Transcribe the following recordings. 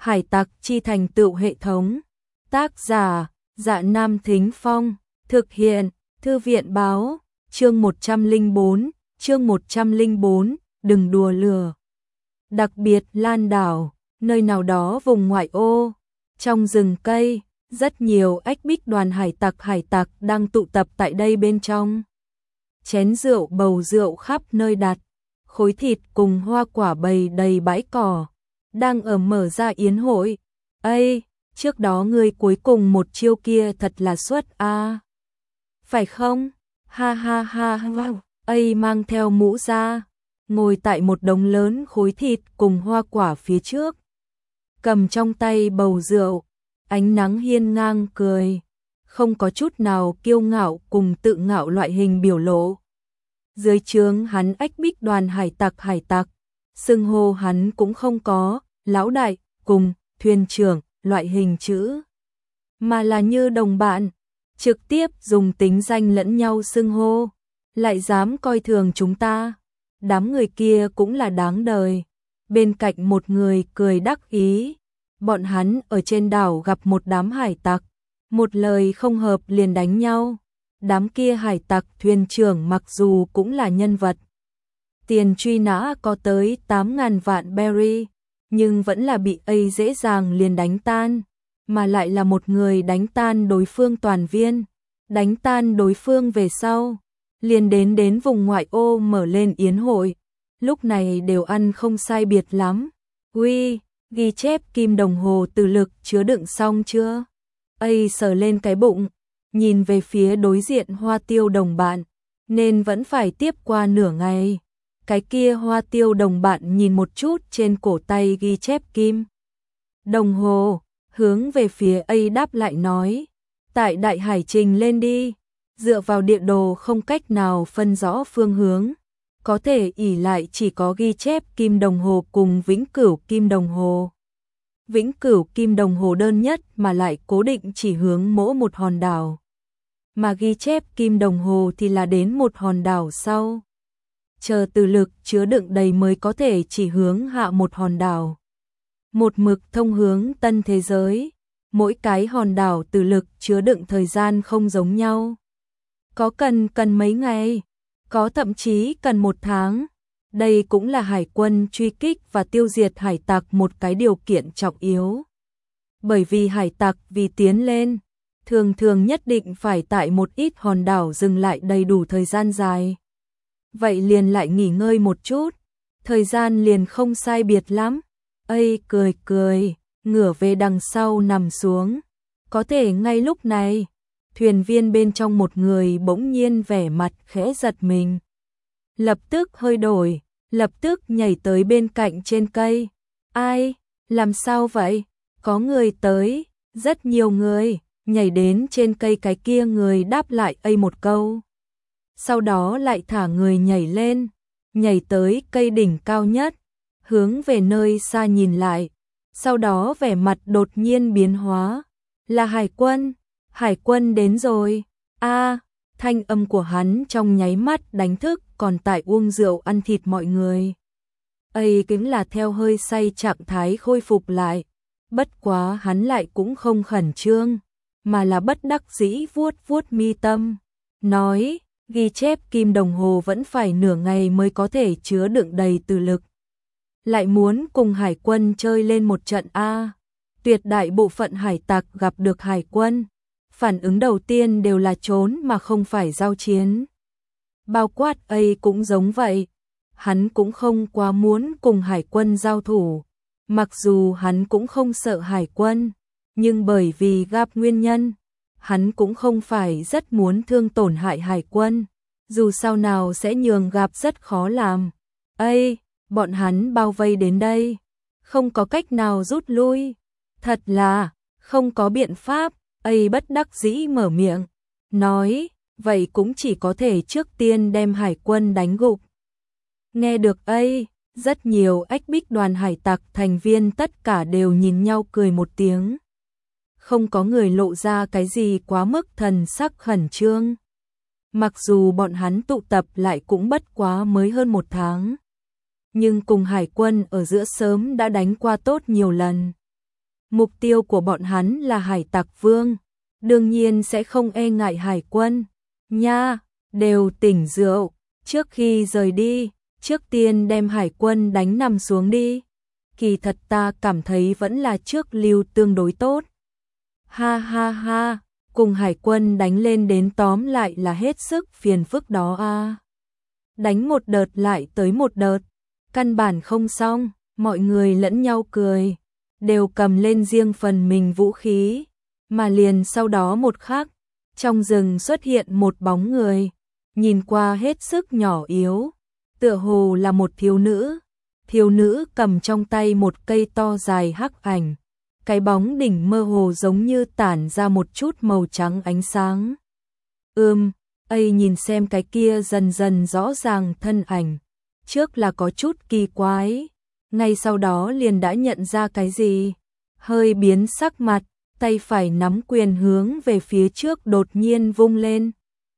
Hải tặc chi thành tựu hệ thống. Tác giả: Dạ Nam Thính Phong. Thực hiện: Thư viện báo. Chương 104, đừng đùa lửa. Đặc biệt Lan đảo, nơi nào đó vùng ngoại ô, trong rừng cây, rất nhiều ách bích đoàn hải tặc đang tụ tập tại đây bên trong. Chén rượu bầu rượu khắp nơi đặt, khối thịt cùng hoa quả bày đầy bãi cỏ, đang ở mở ra yến hội. Ây, trước đó ngươi cuối cùng một chiêu kia thật là xuất a. Phải không? Ha ha ha ha. Ây mang theo mũ ra, ngồi tại một đống lớn khối thịt cùng hoa quả phía trước, cầm trong tay bầu rượu, ánh nắng hiên ngang cười, không có chút nào kiêu ngạo cùng tự ngạo loại hình biểu lộ. Dưới trướng hắn ách bích đoàn hải tặc, xưng hô hắn cũng không có lão đại cùng thuyền trưởng loại hình chữ, mà là như đồng bạn, trực tiếp dùng tính danh lẫn nhau xưng hô, lại dám coi thường chúng ta. Đám người kia cũng là đáng đời. Bên cạnh một người cười đắc ý, bọn hắn ở trên đảo gặp một đám hải tặc, một lời không hợp liền đánh nhau. Đám kia hải tặc thuyền trưởng mặc dù cũng là nhân vật tiền truy nã có tới 8.000 vạn berry, nhưng vẫn là bị dễ dàng liền đánh tan, mà lại là một người đánh tan đối phương toàn viên. Đánh tan đối phương về sau, liền đến vùng ngoại ô mở lên yến hội. Lúc này đều ăn không sai biệt lắm. Uy, ghi chép kim đồng hồ từ lực chứa đựng xong chưa? Sờ lên cái bụng, nhìn về phía đối diện Hoa Tiêu đồng bạn, nên vẫn phải tiếp qua nửa ngày. Cái kia Hoa Tiêu đồng bạn nhìn một chút trên cổ tay ghi chép kim đồng hồ, hướng về phía đáp lại nói, tại đại hải trình lên đi, dựa vào địa đồ không cách nào phân rõ phương hướng, có thể ỷ lại chỉ có ghi chép kim đồng hồ cùng vĩnh cửu kim đồng hồ. Vĩnh cửu kim đồng hồ đơn nhất mà lại cố định chỉ hướng mỗi một hòn đảo, mà ghi chép kim đồng hồ thì là đến một hòn đảo sau, chờ từ lực chứa đựng đầy mới có thể chỉ hướng hạ một hòn đảo. Một mực thông hướng tân thế giới, mỗi cái hòn đảo từ lực chứa đựng thời gian không giống nhau. Có cần mấy ngày, có thậm chí cần 1 tháng. Đây cũng là hải quân truy kích và tiêu diệt hải tặc một cái điều kiện trọng yếu. Bởi vì hải tặc vì tiến lên, thường nhất định phải tại một ít hòn đảo dừng lại đầy đủ thời gian dài. Vậy liền lại nghỉ ngơi một chút, thời gian liền không sai biệt lắm. Cười, ngửa về đằng sau nằm xuống. Có thể ngay lúc này, thuyền viên bên trong một người bỗng nhiên vẻ mặt khẽ giật mình. Lập tức hơi đổi, lập tức nhảy tới bên cạnh trên cây. Ai? Làm sao vậy? Có người tới, rất nhiều người, nhảy đến trên cây. Cái kia người đáp lại một câu. Sau đó lại thả người nhảy lên, nhảy tới cây đỉnh cao nhất, hướng về nơi xa nhìn lại. Sau đó vẻ mặt đột nhiên biến hóa. Là Hải quân đến rồi. Thanh âm của hắn trong nháy mắt đánh thức còn tại uống rượu ăn thịt mọi người. Kính là theo hơi say trạng thái khôi phục lại. Bất quá hắn lại cũng không khẩn trương, mà là bất đắc dĩ vuốt mi tâm, nói, ghi chép kim đồng hồ vẫn phải nửa ngày mới có thể chứa đựng đầy từ lực. Lại muốn cùng hải quân chơi lên một trận a. Tuyệt đại bộ phận hải tặc gặp được hải quân, phản ứng đầu tiên đều là trốn mà không phải giao chiến. Bao quát cũng giống vậy, hắn cũng không quá muốn cùng hải quân giao thủ. Mặc dù hắn cũng không sợ hải quân, nhưng bởi vì gặp nguyên nhân, hắn cũng không phải rất muốn thương tổn hại hải quân, dù sao nào sẽ nhường gặp rất khó làm. Bọn hắn bao vây đến đây, không có cách nào rút lui. Thật là không có biện pháp. Bất đắc dĩ mở miệng, nói, vậy cũng chỉ có thể trước tiên đem hải quân đánh gục. Nghe được rất nhiều ách bích đoàn hải tặc thành viên tất cả đều nhìn nhau cười một tiếng. Không có người lộ ra cái gì quá mức thần sắc khẩn trương. Mặc dù bọn hắn tụ tập lại cũng bất quá mới hơn 1 tháng, nhưng cùng hải quân ở giữa sớm đã đánh qua tốt nhiều lần. Mục tiêu của bọn hắn là hải tặc vương, đương nhiên sẽ không e ngại hải quân. Nha, đều tỉnh rượu, trước khi rời đi, trước tiên đem hải quân đánh nằm xuống đi. Kỳ thật ta cảm thấy vẫn là trước lưu tương đối tốt. Ha ha ha, cùng hải quân đánh lên đến tóm lại là hết sức phiền phức đó a. Đánh một đợt lại tới một đợt, căn bản không xong, mọi người lẫn nhau cười, đều cầm lên riêng phần mình vũ khí, mà liền sau đó một khắc, trong rừng xuất hiện một bóng người, nhìn qua hết sức nhỏ yếu, tựa hồ là một thiếu nữ cầm trong tay một cây to dài hắc ảnh, cái bóng đỉnh mơ hồ giống như tản ra một chút màu trắng ánh sáng. Nhìn xem cái kia dần dần rõ ràng thân ảnh, trước là có chút kỳ quái, ngay sau đó liền đã nhận ra cái gì, hơi biến sắc mặt, tay phải nắm quyền hướng về phía trước đột nhiên vung lên.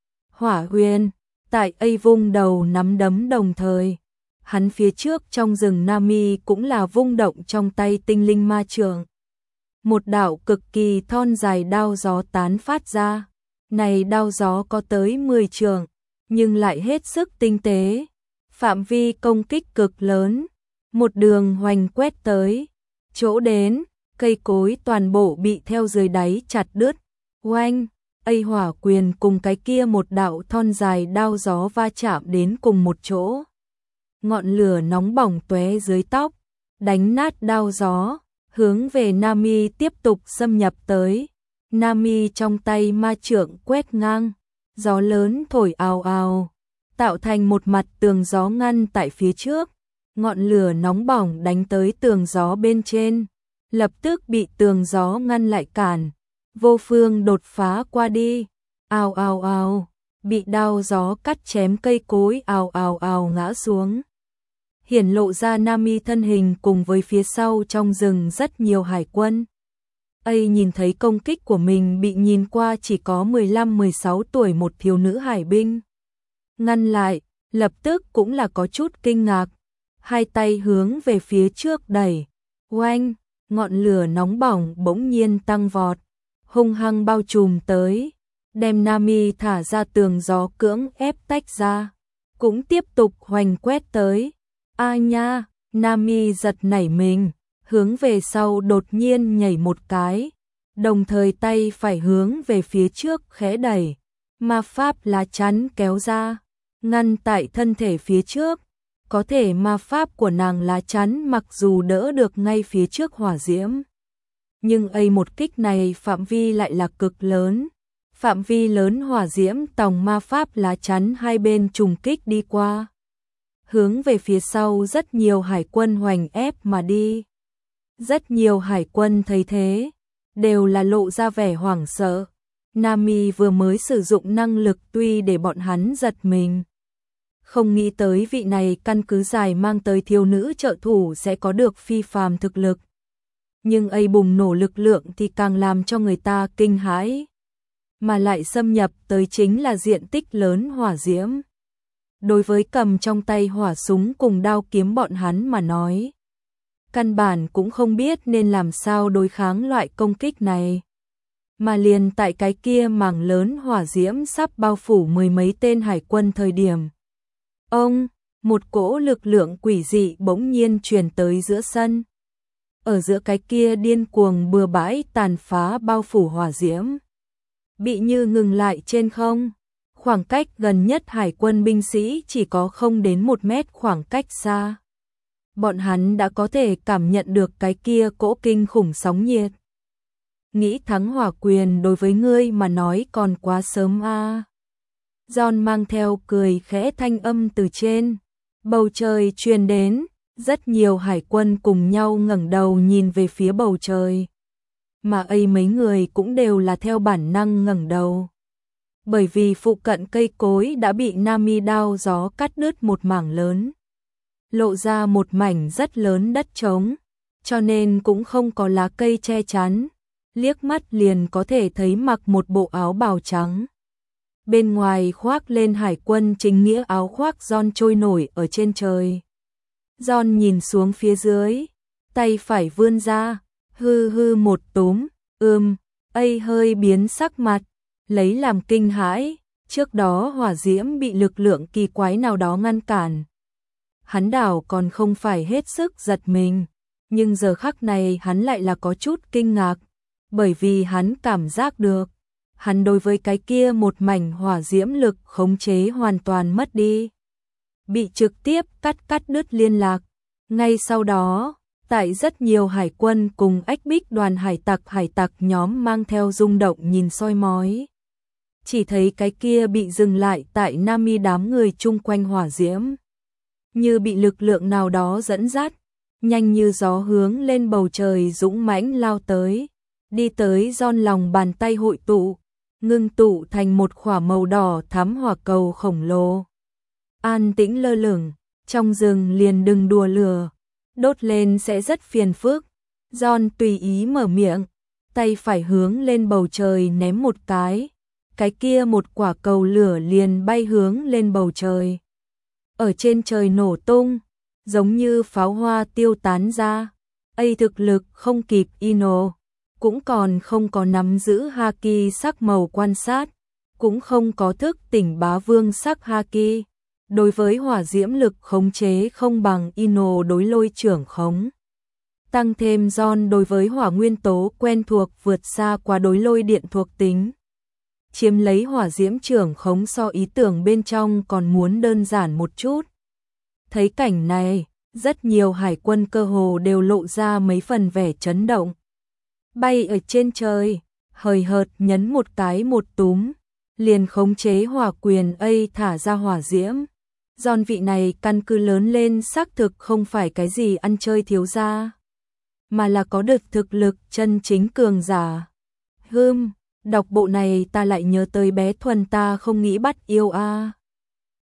Hỏa huyền, tại vung đầu nắm đấm đồng thời, hắn phía trước trong rừng Nami cũng là vung động trong tay tinh linh ma trượng. Một đạo cực kỳ thon dài đao gió tán phát ra, này đao gió có tới 10 trượng, nhưng lại hết sức tinh tế, phạm vi công kích cực lớn, một đường hoành quét tới, chỗ đến, cây cối toàn bộ bị theo dưới đáy chặt đứt. Oanh, hỏa quyền cùng cái kia một đạo thon dài đao gió va chạm đến cùng một chỗ. Ngọn lửa nóng bỏng tóe dưới tóc, đánh nát đao gió, hướng về Nami tiếp tục xâm nhập tới. Nami trong tay ma trượng quét ngang, gió lớn thổi ào ào, tạo thành một mặt tường gió ngăn tại phía trước. Ngọn lửa nóng bỏng đánh tới tường gió bên trên, lập tức bị tường gió ngăn lại cản, vô phương đột phá qua đi. Ào ào ào, bị đao gió cắt chém cây cối ào ào ào ngã xuống. Hiển lộ ra Nami thân hình cùng với phía sau trong rừng rất nhiều hải quân. Nhìn thấy công kích của mình bị nhìn qua chỉ có 15-16 tuổi một thiếu nữ hải binh. Ngăn lại, lập tức cũng là có chút kinh ngạc. Hai tay hướng về phía trước đẩy. Oanh, ngọn lửa nóng bỏng bỗng nhiên tăng vọt, hung hăng bao trùm tới, đem Nami thả ra tường gió cưỡng ép tách ra, cũng tiếp tục hoành quét tới. A nha, Nami giật nảy mình, hướng về sau đột nhiên nhảy một cái, đồng thời tay phải hướng về phía trước khẽ đẩy, ma pháp lá chắn kéo ra, ngăn tại thân thể phía trước. Có thể ma pháp của nàng lá chắn mặc dù đỡ được ngay phía trước hỏa diễm, nhưng một kích này phạm vi lại là cực lớn. Phạm vi lớn hỏa diễm tòng ma pháp lá chắn hai bên trùng kích đi qua, hướng về phía sau rất nhiều hải quân hoành ép mà đi. Rất nhiều hải quân thấy thế, đều là lộ ra vẻ hoảng sợ. Nami vừa mới sử dụng năng lực tuy để bọn hắn giật mình, không nghĩ tới vị này căn cứ dài mang tới thiếu nữ trợ thủ sẽ có được phi phàm thực lực. Nhưng bùng nổ lực lượng thì càng làm cho người ta kinh hãi, mà lại xâm nhập tới chính là diện tích lớn hỏa diễm. Đối với cầm trong tay hỏa súng cùng đao kiếm bọn hắn mà nói, căn bản cũng không biết nên làm sao đối kháng loại công kích này. Mà liền tại cái kia mảng lớn hỏa diễm sắp bao phủ mười mấy tên hải quân thời điểm, một cỗ lực lượng quỷ dị bỗng nhiên truyền tới giữa sân. Ở giữa cái kia điên cuồng bừa bãi tàn phá bao phủ hỏa diễm, bị như ngừng lại trên không. Khoảng cách gần nhất hải quân binh sĩ chỉ có không đến 1 mét khoảng cách xa. Bọn hắn đã có thể cảm nhận được cái kia cỗ kinh khủng sóng nhiệt. Nghĩ thắng hỏa quyền đối với ngươi mà nói còn quá sớm a. John mang theo cười khẽ thanh âm từ trên bầu trời truyền đến, rất nhiều hải quân cùng nhau ngẩng đầu nhìn về phía bầu trời. Mà mấy người cũng đều là theo bản năng ngẩng đầu. Bởi vì phụ cận cây cối đã bị Nami đao gió cắt đứt một mảng lớn, lộ ra một mảnh rất lớn đất trống, cho nên cũng không có lá cây che chắn, liếc mắt liền có thể thấy mặc một bộ áo bào trắng. Bên ngoài khoác lên hải quân chính nghĩa áo khoác John trôi nổi ở trên trời. John nhìn xuống phía dưới, tay phải vươn ra, hư hư một túm, ấy hơi biến sắc mặt, lấy làm kinh hãi, trước đó hỏa diễm bị lực lượng kỳ quái nào đó ngăn cản. Hắn đảo còn không phải hết sức giật mình, nhưng giờ khắc này hắn lại là có chút kinh ngạc, bởi vì hắn cảm giác được, hắn đối với cái kia một mảnh hỏa diễm lực khống chế hoàn toàn mất đi, bị trực tiếp cắt đứt liên lạc. Ngay sau đó, tại rất nhiều hải quân cùng ách bích đoàn hải tặc nhóm mang theo rung động nhìn soi mói. Chỉ thấy cái kia bị dừng lại tại Nami đám người chung quanh hỏa diễm. Như bị lực lượng nào đó dẫn dắt, nhanh như gió hướng lên bầu trời dũng mãnh lao tới. Đi tới John lòng bàn tay hội tụ, ngưng tụ thành một khỏa màu đỏ thắm hỏa cầu khổng lồ. An tĩnh lơ lửng, trong rừng liền đừng đùa lửa, đốt lên sẽ rất phiền phức. John tùy ý mở miệng, tay phải hướng lên bầu trời ném một cái kia một quả cầu lửa liền bay hướng lên bầu trời. Ở trên trời nổ tung, giống như pháo hoa tiêu tán ra. Thực lực không kịp Ino, cũng còn không có nắm giữ haki sắc màu quan sát, cũng không có thức tỉnh bá vương sắc haki. Đối với hỏa diễm lực khống chế không bằng Ino đối lôi trưởng khống. Tăng thêm John đối với hỏa nguyên tố quen thuộc vượt xa qua đối lôi điện thuộc tính. Chiếm lấy hỏa diễm trưởng khống so ý tưởng bên trong còn muốn đơn giản một chút. Thấy cảnh này, rất nhiều hải quân cơ hồ đều lộ ra mấy phần vẻ chấn động. Bay ở trên trời, hời hợt nhấn một cái một túm, liền khống chế hỏa quyền thả ra hỏa diễm. Giòn vị này căn cứ lớn lên xác thực không phải cái gì ăn chơi thiếu gia, mà là có được thực lực chân chính cường giả. Đọc bộ này ta lại nhớ tới bé Thuần ta không nghĩ bắt yêu a.